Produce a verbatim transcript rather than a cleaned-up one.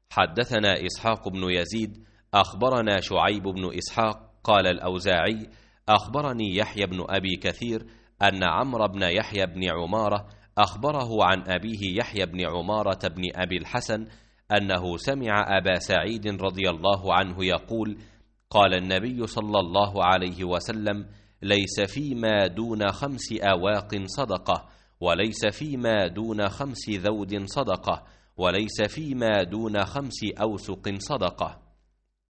حدثنا إسحاق بن يزيد أخبرنا شعيب بن إسحاق قال الأوزاعي أخبرني يحيى بن أبي كثير أن عمرو بن يحيى بن عمارة أخبره عن أبيه يحيى بن عمارة بن أبي الحسن أنه سمع أبا سعيد رضي الله عنه يقول قال النبي صلى الله عليه وسلم ليس فيما دون خمس أواق صدقة، وليس فيما دون خمس ذود صدقة، وليس فيما دون خمس أوسق صدقة.